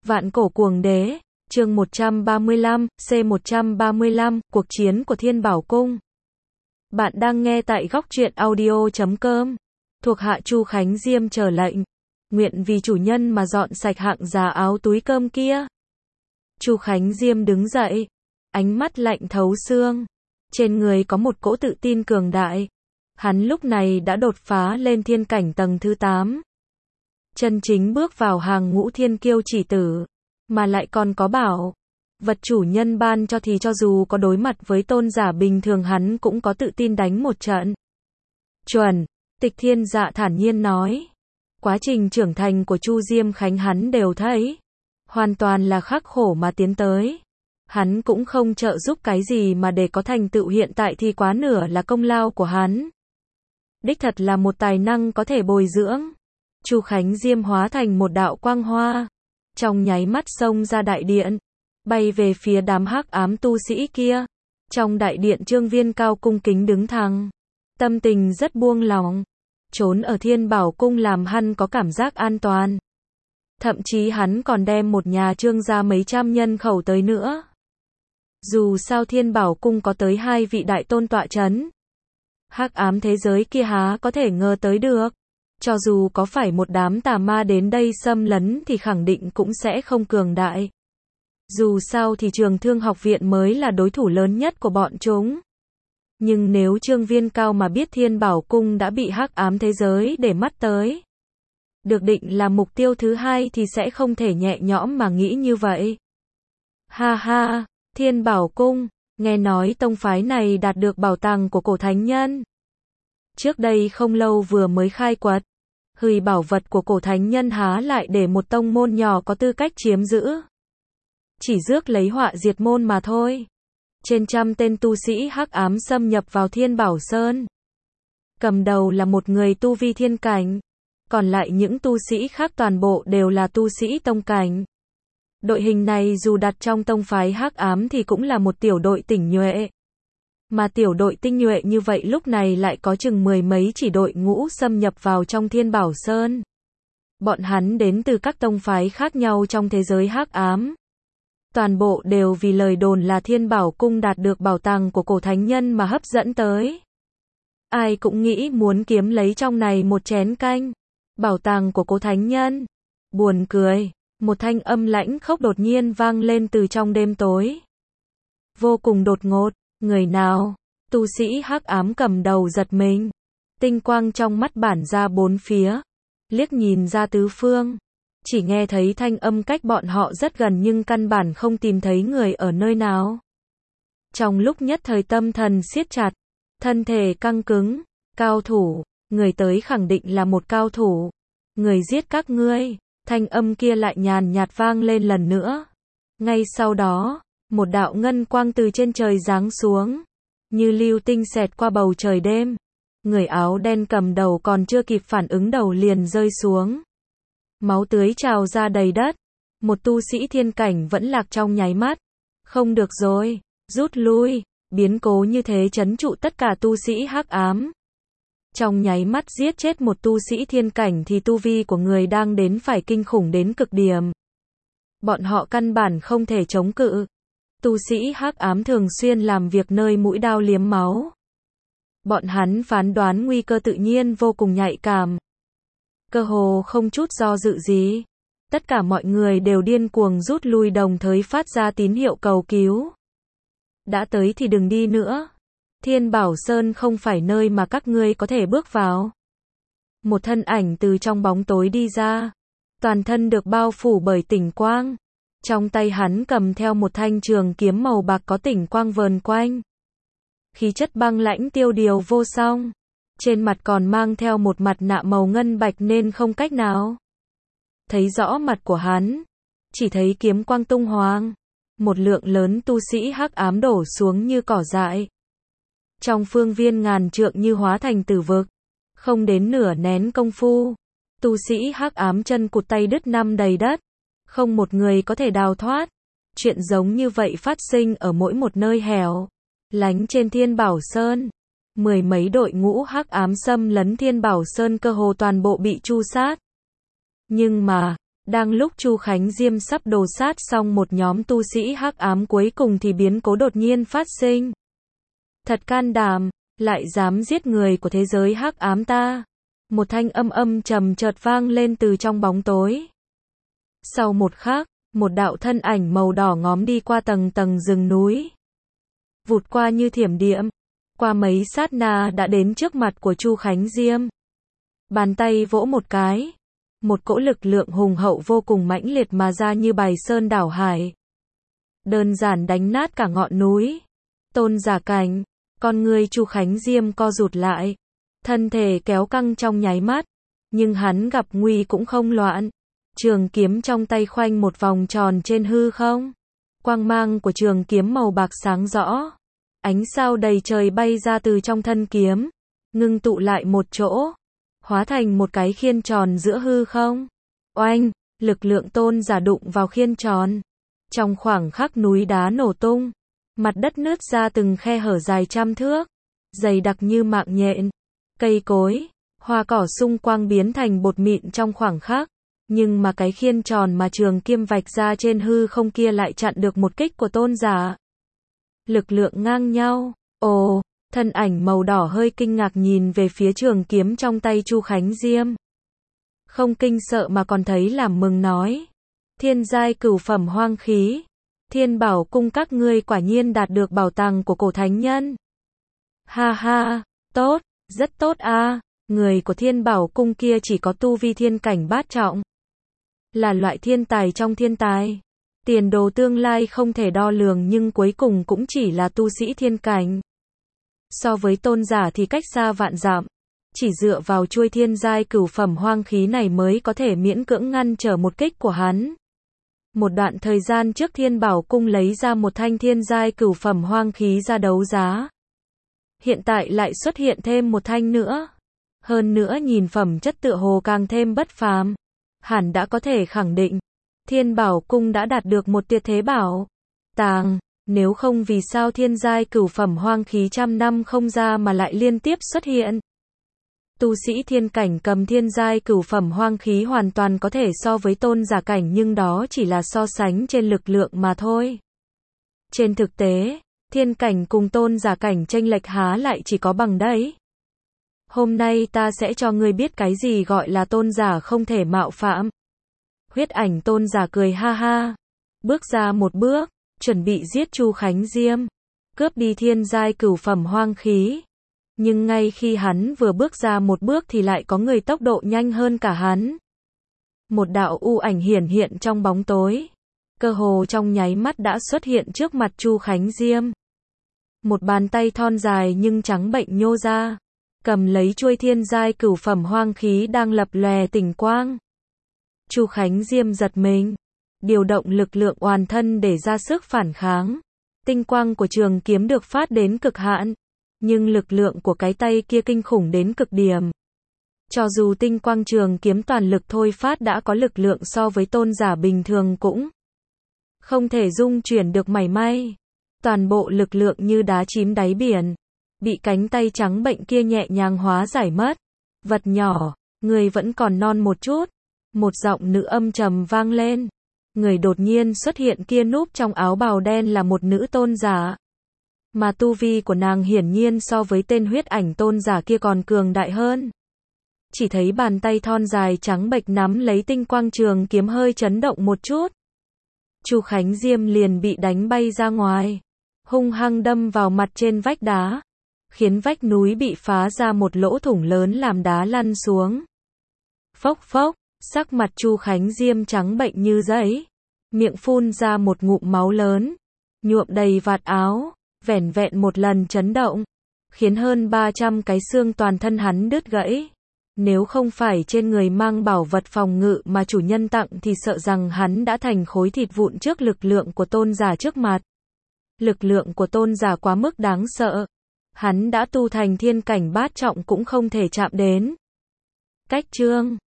Vạn cổ cuồng đế, chương 135, C135, cuộc chiến của Thiên Bảo Cung. Bạn đang nghe tại góc truyện audio.com. Thuộc hạ Chu Khánh Diêm chờ lệnh. Nguyện vì chủ nhân mà dọn sạch hạng giá áo túi cơm kia. Chu Khánh Diêm đứng dậy, ánh mắt lạnh thấu xương. Trên người có một cỗ tự tin cường đại. Hắn lúc này đã đột phá lên thiên cảnh tầng thứ 8. Chân chính bước vào hàng ngũ thiên kiêu chỉ tử, mà lại còn có bảo vật chủ nhân ban cho thì cho dù có đối mặt với tôn giả bình thường hắn cũng có tự tin đánh một trận. Chuẩn, Tịch Thiên Dạ thản nhiên nói. Quá trình trưởng thành của Chu Diêm Khánh hắn đều thấy, hoàn toàn là khắc khổ mà tiến tới. Hắn cũng không trợ giúp cái gì mà để có thành tựu hiện tại thì quá nửa là công lao của hắn. Đích thật là một tài năng có thể bồi dưỡng. Chu Khánh Diêm hóa thành một đạo quang hoa, trong nháy mắt xông ra đại điện, bay về phía đám hắc ám tu sĩ kia. Trong đại điện Trương Viên Cao cung kính đứng thẳng, tâm tình rất buông lỏng. Trốn ở Thiên Bảo Cung làm hắn có cảm giác an toàn. Thậm chí hắn còn đem một nhà Trương gia mấy trăm nhân khẩu tới nữa. Dù sao Thiên Bảo Cung có tới 2 vị đại tôn tọa chấn, hắc ám thế giới kia há có thể ngờ tới được. Cho dù có phải một đám tà ma đến đây xâm lấn thì khẳng định cũng sẽ không cường đại. Dù sao thì Trường Thương học viện mới là đối thủ lớn nhất của bọn chúng. Nhưng nếu Trương Viên Cao mà biết Thiên Bảo Cung đã bị hắc ám thế giới để mắt tới, được định là mục tiêu thứ hai thì sẽ không thể nhẹ nhõm mà nghĩ như vậy. Ha ha, Thiên Bảo Cung, nghe nói tông phái này đạt được bảo tàng của cổ thánh nhân. Trước đây không lâu vừa mới khai quật, hủy bảo vật của cổ thánh nhân há lại để một tông môn nhỏ có tư cách chiếm giữ. Chỉ rước lấy họa diệt môn mà thôi. Trên trăm tên tu sĩ hắc ám xâm nhập vào Thiên Bảo Sơn. Cầm đầu là một người tu vi thiên cảnh, còn lại những tu sĩ khác toàn bộ đều là tu sĩ tông cảnh. Đội hình này dù đặt trong tông phái hắc ám thì cũng là một tiểu đội tinh nhuệ. Mà tiểu đội tinh nhuệ như vậy lúc này lại có chừng 10 mấy chỉ đội ngũ xâm nhập vào trong Thiên Bảo Sơn. Bọn hắn đến từ các tông phái khác nhau trong thế giới hắc ám. Toàn bộ đều vì lời đồn là Thiên Bảo Cung đạt được bảo tàng của cổ thánh nhân mà hấp dẫn tới. Ai cũng nghĩ muốn kiếm lấy trong này một chén canh. Bảo tàng của cổ thánh nhân. Buồn cười, một thanh âm lãnh khốc đột nhiên vang lên từ trong đêm tối. Vô cùng đột ngột. Người nào? Tu sĩ hắc ám cầm đầu giật mình. Tinh quang trong mắt bản ra bốn phía. Liếc nhìn ra tứ phương. Chỉ nghe thấy thanh âm cách bọn họ rất gần nhưng căn bản không tìm thấy người ở nơi nào. Trong lúc nhất thời tâm thần siết chặt. Thân thể căng cứng. Cao thủ. Người tới khẳng định là một cao thủ. Người giết các ngươi. Thanh âm kia lại nhàn nhạt vang lên lần nữa. Ngay sau đó, một đạo ngân quang từ trên trời giáng xuống, như lưu tinh xẹt qua bầu trời đêm. Người áo đen cầm đầu còn chưa kịp phản ứng đầu liền rơi xuống. Máu tươi trào ra đầy đất. Một tu sĩ thiên cảnh vẫn lạc trong nháy mắt. Không được rồi, rút lui. Biến cố như thế trấn trụ tất cả tu sĩ hắc ám. Trong nháy mắt giết chết một tu sĩ thiên cảnh thì tu vi của người đang đến phải kinh khủng đến cực điểm. Bọn họ căn bản không thể chống cự. Tu sĩ hắc ám thường xuyên làm việc nơi mũi đao liếm máu. Bọn hắn phán đoán nguy cơ tự nhiên vô cùng nhạy cảm. Cơ hồ không chút do dự gì. Tất cả mọi người đều điên cuồng rút lui đồng thời phát ra tín hiệu cầu cứu. Đã tới thì đừng đi nữa. Thiên Bảo Sơn không phải nơi mà các ngươi có thể bước vào. Một thân ảnh từ trong bóng tối đi ra. Toàn thân được bao phủ bởi tỉnh quang. Trong tay hắn cầm theo một thanh trường kiếm màu bạc có tỉnh quang vờn quanh. Khí chất băng lãnh tiêu điều vô song. Trên mặt còn mang theo một mặt nạ màu ngân bạch nên không cách nào thấy rõ mặt của hắn. Chỉ thấy kiếm quang tung hoang. Một lượng lớn tu sĩ hắc ám đổ xuống như cỏ dại. Trong phương viên ngàn trượng như hóa thành tử vực. Không đến nửa nén công phu. Tu sĩ hắc ám chân cụt tay đứt năm đầy đất. Không một người có thể đào thoát. Chuyện giống như vậy phát sinh ở mỗi một nơi hẻo lánh trên Thiên Bảo Sơn. 10 mấy đội ngũ hắc ám xâm lấn Thiên Bảo Sơn cơ hồ toàn bộ bị tru sát. Nhưng mà, Đang lúc Chu Khánh Diêm sắp đồ sát xong một nhóm tu sĩ hắc ám cuối cùng thì biến cố đột nhiên phát sinh. Thật can đảm, lại dám giết người của thế giới hắc ám ta. Một thanh âm trầm chợt vang lên từ trong bóng tối. Sau một khắc, một đạo thân ảnh màu đỏ ngóm đi qua tầng tầng rừng núi. Vụt qua như thiểm điện, qua mấy sát na đã đến trước mặt của Chu Khánh Diêm. Bàn tay vỗ một cái, một cỗ lực lượng hùng hậu vô cùng mãnh liệt mà ra như bài sơn đảo hải. Đơn giản đánh nát cả ngọn núi. Tôn giả cảnh, con người Chu Khánh Diêm co rụt lại, thân thể kéo căng trong nháy mắt, nhưng hắn gặp nguy cũng không loạn. Trường kiếm trong tay khoanh một vòng tròn trên hư không. Quang mang của trường kiếm màu bạc sáng rõ. Ánh sao đầy trời bay ra từ trong thân kiếm, ngưng tụ lại một chỗ, hóa thành một cái khiên tròn giữa hư không. Oanh, lực lượng tôn giả đụng vào khiên tròn. Trong khoảng khắc núi đá nổ tung, mặt đất nứt ra từng khe hở dài trăm thước, dày đặc như mạng nhện. Cây cối, hoa cỏ xung quanh biến thành bột mịn trong khoảng khắc. Nhưng mà cái khiên tròn mà trường kiếm vạch ra trên hư không kia lại chặn được một kích của tôn giả. Lực lượng ngang nhau. Ồ, thân ảnh màu đỏ hơi kinh ngạc nhìn về phía trường kiếm trong tay Chu Khánh Diêm. Không kinh sợ mà còn thấy làm mừng nói. Thiên giai cửu phẩm hoang khí. Thiên bảo cung các ngươi quả nhiên đạt được bảo tàng của cổ thánh nhân. Ha ha, tốt, rất tốt a. Người của thiên bảo cung kia chỉ có tu vi thiên cảnh bát trọng. Là loại thiên tài trong thiên tài. Tiền đồ tương lai không thể đo lường nhưng cuối cùng cũng chỉ là tu sĩ thiên cảnh. So với tôn giả thì cách xa vạn dặm. Chỉ dựa vào chuôi thiên giai cửu phẩm hoang khí này mới có thể miễn cưỡng ngăn trở một kích của hắn. Một đoạn thời gian trước thiên bảo cung lấy ra một thanh thiên giai cửu phẩm hoang khí ra đấu giá. Hiện tại lại xuất hiện thêm một thanh nữa. Hơn nữa nhìn phẩm chất tựa hồ càng thêm bất phàm. Hẳn đã có thể khẳng định, thiên bảo cung đã đạt được một tuyệt thế bảo tàng, nếu không vì sao thiên giai cửu phẩm hoang khí trăm năm không ra mà lại liên tiếp xuất hiện. Tu sĩ thiên cảnh cầm thiên giai cửu phẩm hoang khí hoàn toàn có thể so với tôn giả cảnh nhưng đó chỉ là so sánh trên lực lượng mà thôi. Trên thực tế, thiên cảnh cùng tôn giả cảnh chênh lệch há lại chỉ có bằng đấy. Hôm nay ta sẽ cho ngươi biết cái gì gọi là tôn giả không thể mạo phạm. Huyết ảnh tôn giả cười ha ha. Bước ra một bước, chuẩn bị giết Chu Khánh Diêm. Cướp đi thiên giai cửu phẩm hoang khí. Nhưng ngay khi hắn vừa bước ra một bước thì lại có người tốc độ nhanh hơn cả hắn. Một đạo u ảnh hiển hiện trong bóng tối. Cơ hồ trong nháy mắt đã xuất hiện trước mặt Chu Khánh Diêm. Một bàn tay thon dài nhưng trắng bệnh nhô ra. Cầm lấy chuôi thiên giai cửu phẩm hoang khí đang lập lòe tình quang. Chu Khánh Diêm giật mình, điều động lực lượng toàn thân để ra sức phản kháng. Tinh quang của trường kiếm được phát đến cực hạn, nhưng lực lượng của cái tay kia kinh khủng đến cực điểm. Cho dù tinh quang trường kiếm toàn lực thôi phát đã có lực lượng so với tôn giả bình thường cũng không thể dung chuyển được mảy may. Toàn bộ lực lượng như đá chìm đáy biển. Bị cánh tay trắng bệnh kia nhẹ nhàng hóa giải mất. Vật nhỏ, người vẫn còn non một chút. Một giọng nữ âm trầm vang lên. Người đột nhiên xuất hiện kia núp trong áo bào đen là một nữ tôn giả. Mà tu vi của nàng hiển nhiên so với tên huyết ảnh tôn giả kia còn cường đại hơn. Chỉ thấy bàn tay thon dài trắng bệch nắm lấy tinh quang trường kiếm hơi chấn động một chút. Chu Khánh Diêm liền bị đánh bay ra ngoài. Hung hăng đâm vào mặt trên vách đá. Khiến vách núi bị phá ra một lỗ thủng lớn làm đá lăn xuống. Phốc phốc, sắc mặt Chu Khánh Diêm trắng bệnh như giấy. Miệng phun ra một ngụm máu lớn. Nhuộm đầy vạt áo, vẻn vẹn một lần chấn động. Khiến hơn 300 cái xương toàn thân hắn đứt gãy. Nếu không phải trên người mang bảo vật phòng ngự mà chủ nhân tặng thì sợ rằng hắn đã thành khối thịt vụn trước lực lượng của tôn giả trước mặt. Lực lượng của tôn giả quá mức đáng sợ. Hắn đã tu thành thiên cảnh bát trọng cũng không thể chạm đến. Cách chương